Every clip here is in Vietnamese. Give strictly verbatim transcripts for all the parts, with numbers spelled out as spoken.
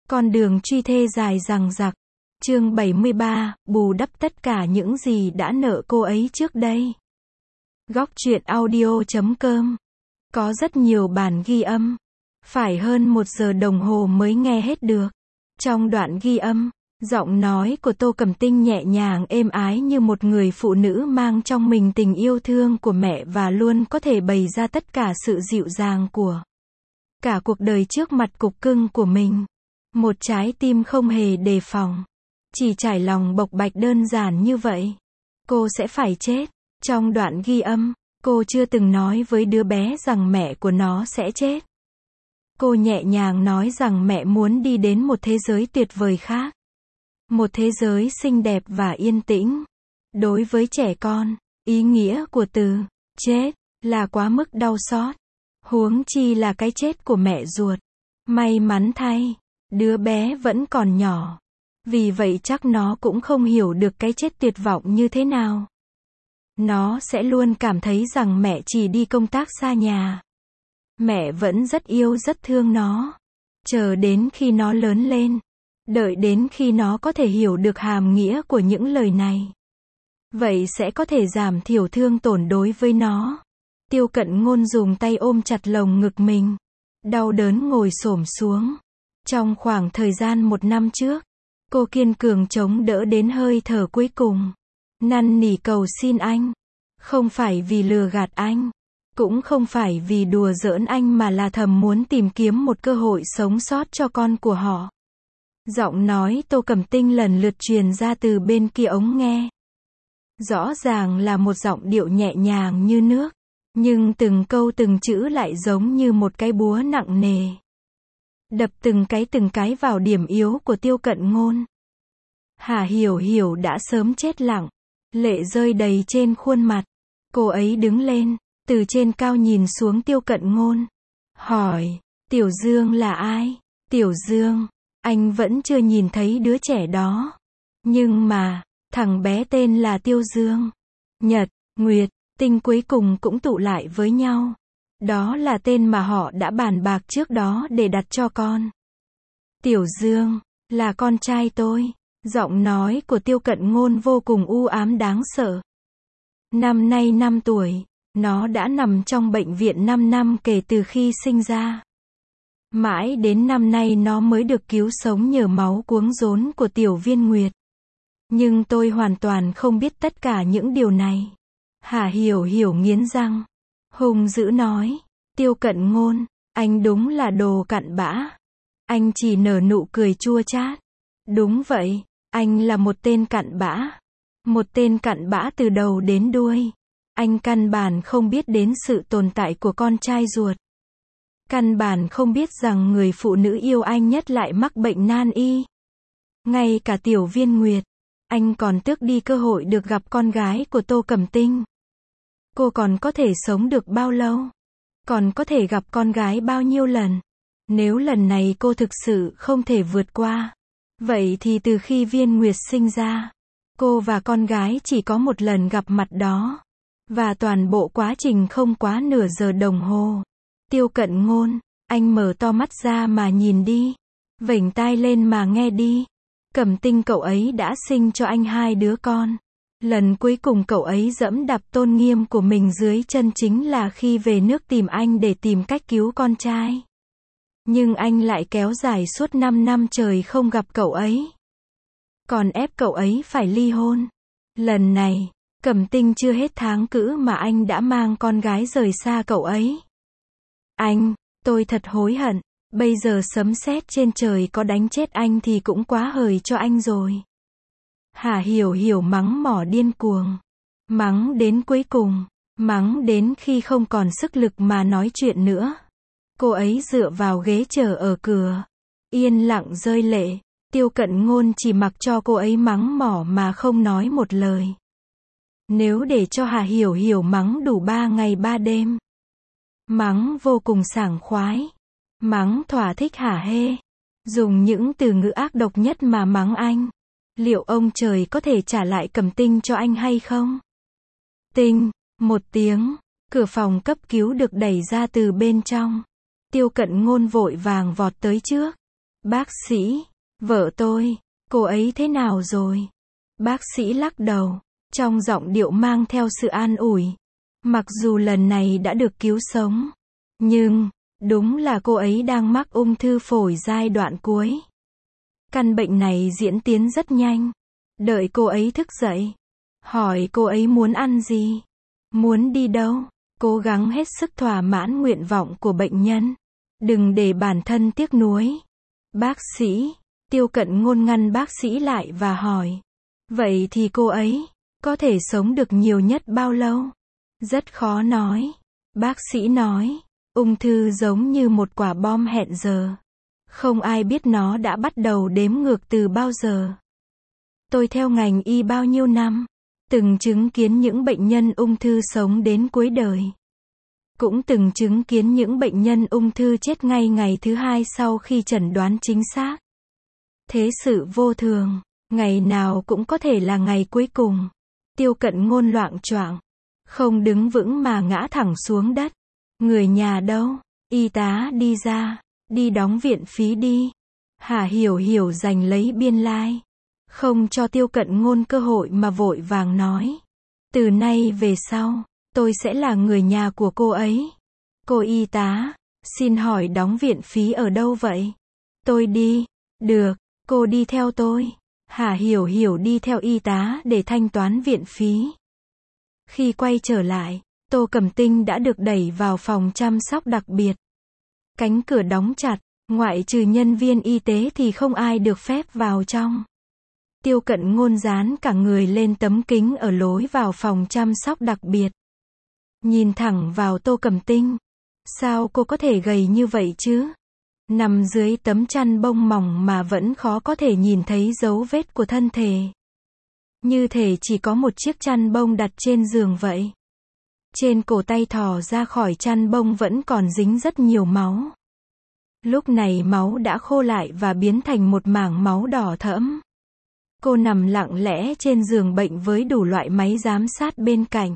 Con đường truy thê dài dằng dặc. Chương bảy mươi ba, bù đắp tất cả những gì đã nợ cô ấy trước đây. Góc truyện audio chấm com. Có rất nhiều bản ghi âm. Phải hơn một giờ đồng hồ mới nghe hết được. Trong đoạn ghi âm, giọng nói của Tô Cẩm Tinh nhẹ nhàng êm ái như một người phụ nữ mang trong mình tình yêu thương của mẹ và luôn có thể bày ra tất cả sự dịu dàng của cả cuộc đời trước mặt cục cưng của mình. Một trái tim không hề đề phòng. Chỉ trải lòng bộc bạch đơn giản như vậy. Cô sẽ phải chết. Trong đoạn ghi âm, cô chưa từng nói với đứa bé rằng mẹ của nó sẽ chết. Cô nhẹ nhàng nói rằng mẹ muốn đi đến một thế giới tuyệt vời khác. Một thế giới xinh đẹp và yên tĩnh. Đối với trẻ con, ý nghĩa của từ chết là quá mức đau xót. Huống chi là cái chết của mẹ ruột. May mắn thay, đứa bé vẫn còn nhỏ. Vì vậy chắc nó cũng không hiểu được cái chết tuyệt vọng như thế nào. Nó sẽ luôn cảm thấy rằng mẹ chỉ đi công tác xa nhà. Mẹ vẫn rất yêu rất thương nó. Chờ đến khi nó lớn lên. Đợi đến khi nó có thể hiểu được hàm nghĩa của những lời này. Vậy sẽ có thể giảm thiểu thương tổn đối với nó. Tiêu Cận Ngôn dùng tay ôm chặt lồng ngực mình. Đau đớn ngồi xổm xuống. Trong khoảng thời gian một năm trước, cô kiên cường chống đỡ đến hơi thở cuối cùng. Năn nỉ cầu xin anh. Không phải vì lừa gạt anh. Cũng không phải vì đùa giỡn anh mà là thầm muốn tìm kiếm một cơ hội sống sót cho con của họ. Giọng nói Tô Cẩm Tinh lần lượt truyền ra từ bên kia ống nghe. Rõ ràng là một giọng điệu nhẹ nhàng như nước. Nhưng từng câu từng chữ lại giống như một cái búa nặng nề. Đập từng cái từng cái vào điểm yếu của Tiêu Cận Ngôn. Hà Hiểu Hiểu đã sớm chết lặng. Lệ rơi đầy trên khuôn mặt. Cô ấy đứng lên, từ trên cao nhìn xuống Tiêu Cận Ngôn. Hỏi, Tiểu Dương là ai? Tiểu Dương, anh vẫn chưa nhìn thấy đứa trẻ đó. Nhưng mà, thằng bé tên là Tiêu Dương. Nhật, Nguyệt, Tinh cuối cùng cũng tụ lại với nhau. Đó là tên mà họ đã bàn bạc trước đó để đặt cho con. Tiểu Dương, là con trai tôi. Giọng nói của Tiêu Cận Ngôn vô cùng u ám đáng sợ. Năm nay năm tuổi, nó đã nằm trong bệnh viện năm năm kể từ khi sinh ra. Mãi đến năm nay nó mới được cứu sống nhờ máu cuống rốn của Tiểu Viên Nguyệt. Nhưng tôi hoàn toàn không biết tất cả những điều này. Hà Hiểu Hiểu nghiến răng. Hung dữ nói. Tiêu Cận Ngôn, anh đúng là đồ cặn bã. Anh chỉ nở nụ cười chua chát. Đúng vậy, anh là một tên cặn bã. Một tên cặn bã từ đầu đến đuôi. Anh căn bản không biết đến sự tồn tại của con trai ruột. Căn bản không biết rằng người phụ nữ yêu anh nhất lại mắc bệnh nan y. Ngay cả Tiểu Viên Nguyệt, anh còn tước đi cơ hội được gặp con gái của Tô Cẩm Tinh. Cô còn có thể sống được bao lâu? Còn có thể gặp con gái bao nhiêu lần? Nếu lần này cô thực sự không thể vượt qua, vậy thì từ khi Viên Nguyệt sinh ra, cô và con gái chỉ có một lần gặp mặt đó. Và toàn bộ quá trình không quá nửa giờ đồng hồ. Tiêu Cận Ngôn, anh mở to mắt ra mà nhìn đi. Vểnh tai lên mà nghe đi. Cẩm Tinh cậu ấy đã sinh cho anh hai đứa con. Lần cuối cùng cậu ấy dẫm đạp tôn nghiêm của mình dưới chân chính là khi về nước tìm anh để tìm cách cứu con trai. Nhưng anh lại kéo dài suốt năm năm trời không gặp cậu ấy. Còn ép cậu ấy phải ly hôn. Lần này, Cẩm Tinh chưa hết tháng cữ mà anh đã mang con gái rời xa cậu ấy. Anh, tôi thật hối hận. Bây giờ sấm sét trên trời có đánh chết anh thì cũng quá hời cho anh rồi. Hà Hiểu Hiểu mắng mỏ điên cuồng. Mắng đến cuối cùng. Mắng đến khi không còn sức lực mà nói chuyện nữa. Cô ấy dựa vào ghế chờ ở cửa. Yên lặng rơi lệ. Tiêu Cận Ngôn chỉ mặc cho cô ấy mắng mỏ mà không nói một lời. Nếu để cho Hà Hiểu Hiểu mắng đủ ba ngày ba đêm. Mắng vô cùng sảng khoái. Mắng thỏa thích hả hê. Dùng những từ ngữ ác độc nhất mà mắng anh. Liệu ông trời có thể trả lại Cẩm Tinh cho anh hay không? Tinh, một tiếng, cửa phòng cấp cứu được đẩy ra từ bên trong. Tiêu Cận Ngôn vội vàng vọt tới trước. Bác sĩ, vợ tôi, cô ấy thế nào rồi? Bác sĩ lắc đầu, trong giọng điệu mang theo sự an ủi. Mặc dù lần này đã được cứu sống, nhưng, đúng là cô ấy đang mắc ung thư phổi giai đoạn cuối. Căn bệnh này diễn tiến rất nhanh. Đợi cô ấy thức dậy, hỏi cô ấy muốn ăn gì, muốn đi đâu, cố gắng hết sức thỏa mãn nguyện vọng của bệnh nhân. Đừng để bản thân tiếc nuối. Bác sĩ, Tiêu Cận Ngôn ngăn bác sĩ lại và hỏi. Vậy thì cô ấy, có thể sống được nhiều nhất bao lâu? Rất khó nói. Bác sĩ nói, ung thư giống như một quả bom hẹn giờ. Không ai biết nó đã bắt đầu đếm ngược từ bao giờ. Tôi theo ngành y bao nhiêu năm, từng chứng kiến những bệnh nhân ung thư sống đến cuối đời. Cũng từng chứng kiến những bệnh nhân ung thư chết ngay ngày thứ hai sau khi chẩn đoán chính xác. Thế sự vô thường, ngày nào cũng có thể là ngày cuối cùng. Tiêu Cận Ngôn loạng choạng, không đứng vững mà ngã thẳng xuống đất. Người nhà đâu? Y tá đi ra, đi đóng viện phí đi. Hà Hiểu Hiểu giành lấy biên lai, không cho Tiêu Cận Ngôn cơ hội mà vội vàng nói. Từ nay về sau, tôi sẽ là người nhà của cô ấy. Cô y tá, xin hỏi đóng viện phí ở đâu vậy? Tôi đi. Được, cô đi theo tôi. Hà Hiểu Hiểu đi theo y tá để thanh toán viện phí. Khi quay trở lại, Tô Cẩm Tinh đã được đẩy vào phòng chăm sóc đặc biệt. Cánh cửa đóng chặt, ngoại trừ nhân viên y tế thì không ai được phép vào trong. Tiêu Cận Ngôn dán cả người lên tấm kính ở lối vào phòng chăm sóc đặc biệt. Nhìn thẳng vào Tô Cẩm Tinh. Sao cô có thể gầy như vậy chứ? Nằm dưới tấm chăn bông mỏng mà vẫn khó có thể nhìn thấy dấu vết của thân thể. Như thể chỉ có một chiếc chăn bông đặt trên giường vậy. Trên cổ tay thò ra khỏi chăn bông vẫn còn dính rất nhiều máu. Lúc này máu đã khô lại và biến thành một mảng máu đỏ thẫm. Cô nằm lặng lẽ trên giường bệnh với đủ loại máy giám sát bên cạnh.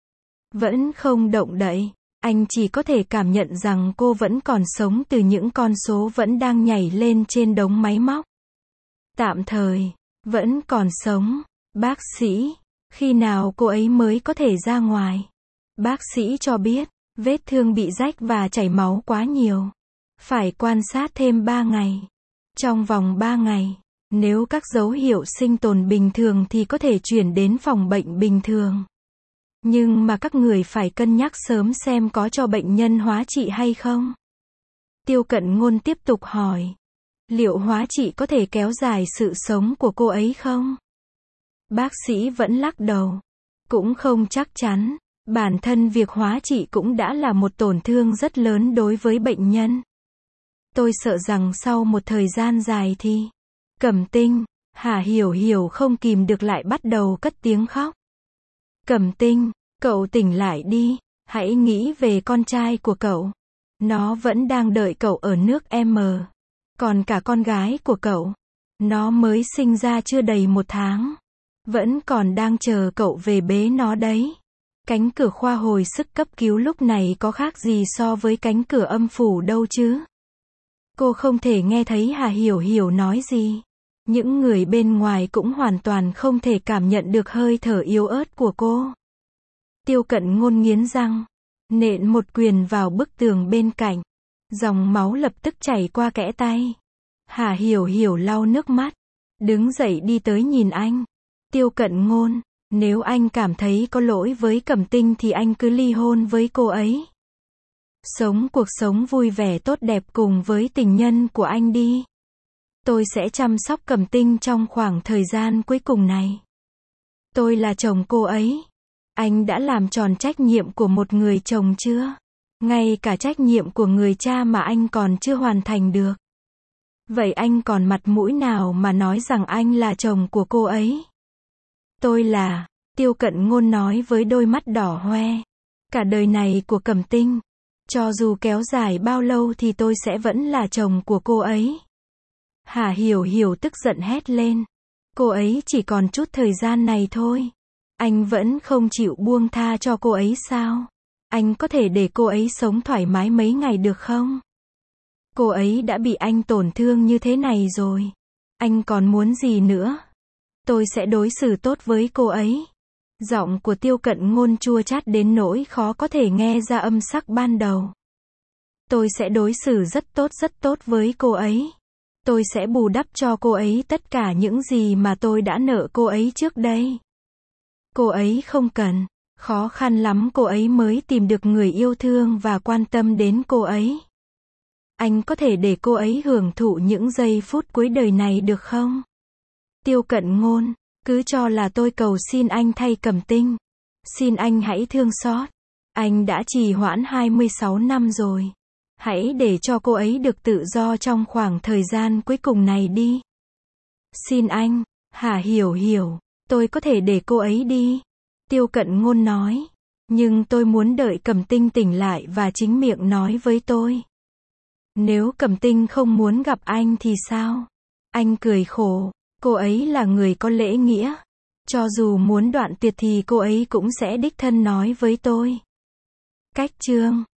Vẫn không động đậy. Anh chỉ có thể cảm nhận rằng cô vẫn còn sống từ những con số vẫn đang nhảy lên trên đống máy móc. Tạm thời, vẫn còn sống. Bác sĩ, khi nào cô ấy mới có thể ra ngoài? Bác sĩ cho biết, vết thương bị rách và chảy máu quá nhiều. Phải quan sát thêm ba ngày. Trong vòng ba ngày, nếu các dấu hiệu sinh tồn bình thường thì có thể chuyển đến phòng bệnh bình thường. Nhưng mà các người phải cân nhắc sớm xem có cho bệnh nhân hóa trị hay không. Tiêu Cận Ngôn tiếp tục hỏi. Liệu hóa trị có thể kéo dài sự sống của cô ấy không? Bác sĩ vẫn lắc đầu. Cũng không chắc chắn. Bản thân việc hóa trị cũng đã là một tổn thương rất lớn đối với bệnh nhân. Tôi sợ rằng sau một thời gian dài thì... Cẩm Tinh, Hà Hiểu Hiểu không kìm được lại bắt đầu cất tiếng khóc. Cẩm Tinh, cậu tỉnh lại đi, hãy nghĩ về con trai của cậu. Nó vẫn đang đợi cậu ở nước M. Còn cả con gái của cậu, nó mới sinh ra chưa đầy một tháng. Vẫn còn đang chờ cậu về bế nó đấy. Cánh cửa khoa hồi sức cấp cứu lúc này có khác gì so với cánh cửa âm phủ đâu chứ. Cô không thể nghe thấy Hà Hiểu Hiểu nói gì. Những người bên ngoài cũng hoàn toàn không thể cảm nhận được hơi thở yếu ớt của cô. Tiêu Cận Ngôn nghiến răng, nện một quyền vào bức tường bên cạnh. Dòng máu lập tức chảy qua kẽ tay. Hà Hiểu Hiểu lau nước mắt, đứng dậy đi tới nhìn anh. Tiêu Cận Ngôn, nếu anh cảm thấy có lỗi với Cẩm Tinh thì anh cứ ly hôn với cô ấy. Sống cuộc sống vui vẻ tốt đẹp cùng với tình nhân của anh đi. Tôi sẽ chăm sóc Cẩm Tinh trong khoảng thời gian cuối cùng này. Tôi là chồng cô ấy. Anh đã làm tròn trách nhiệm của một người chồng chưa? Ngay cả trách nhiệm của người cha mà anh còn chưa hoàn thành được. Vậy anh còn mặt mũi nào mà nói rằng anh là chồng của cô ấy? Tôi là, Tiêu Cận Ngôn nói với đôi mắt đỏ hoe. Cả đời này của Cẩm Tinh, cho dù kéo dài bao lâu thì tôi sẽ vẫn là chồng của cô ấy. Hà Hiểu Hiểu tức giận hét lên. Cô ấy chỉ còn chút thời gian này thôi. Anh vẫn không chịu buông tha cho cô ấy sao? Anh có thể để cô ấy sống thoải mái mấy ngày được không? Cô ấy đã bị anh tổn thương như thế này rồi. Anh còn muốn gì nữa? Tôi sẽ đối xử tốt với cô ấy. Giọng của Tiêu Cận Ngôn chua chát đến nỗi khó có thể nghe ra âm sắc ban đầu. Tôi sẽ đối xử rất tốt rất tốt với cô ấy. Tôi sẽ bù đắp cho cô ấy tất cả những gì mà tôi đã nợ cô ấy trước đây. Cô ấy không cần. Khó khăn lắm cô ấy mới tìm được người yêu thương và quan tâm đến cô ấy. Anh có thể để cô ấy hưởng thụ những giây phút cuối đời này được không? Tiêu Cận Ngôn, cứ cho là tôi cầu xin anh thay Cẩm Tinh. Xin anh hãy thương xót. Anh đã trì hoãn hai mươi sáu năm rồi. Hãy để cho cô ấy được tự do trong khoảng thời gian cuối cùng này đi. Xin anh, hả Hiểu Hiểu, tôi có thể để cô ấy đi. Tiêu Cận Ngôn nói. Nhưng tôi muốn đợi Cẩm Tinh tỉnh lại và chính miệng nói với tôi. Nếu Cẩm Tinh không muốn gặp anh thì sao? Anh cười khổ. Cô ấy là người có lễ nghĩa. Cho dù muốn đoạn tuyệt thì cô ấy cũng sẽ đích thân nói với tôi. Cách chương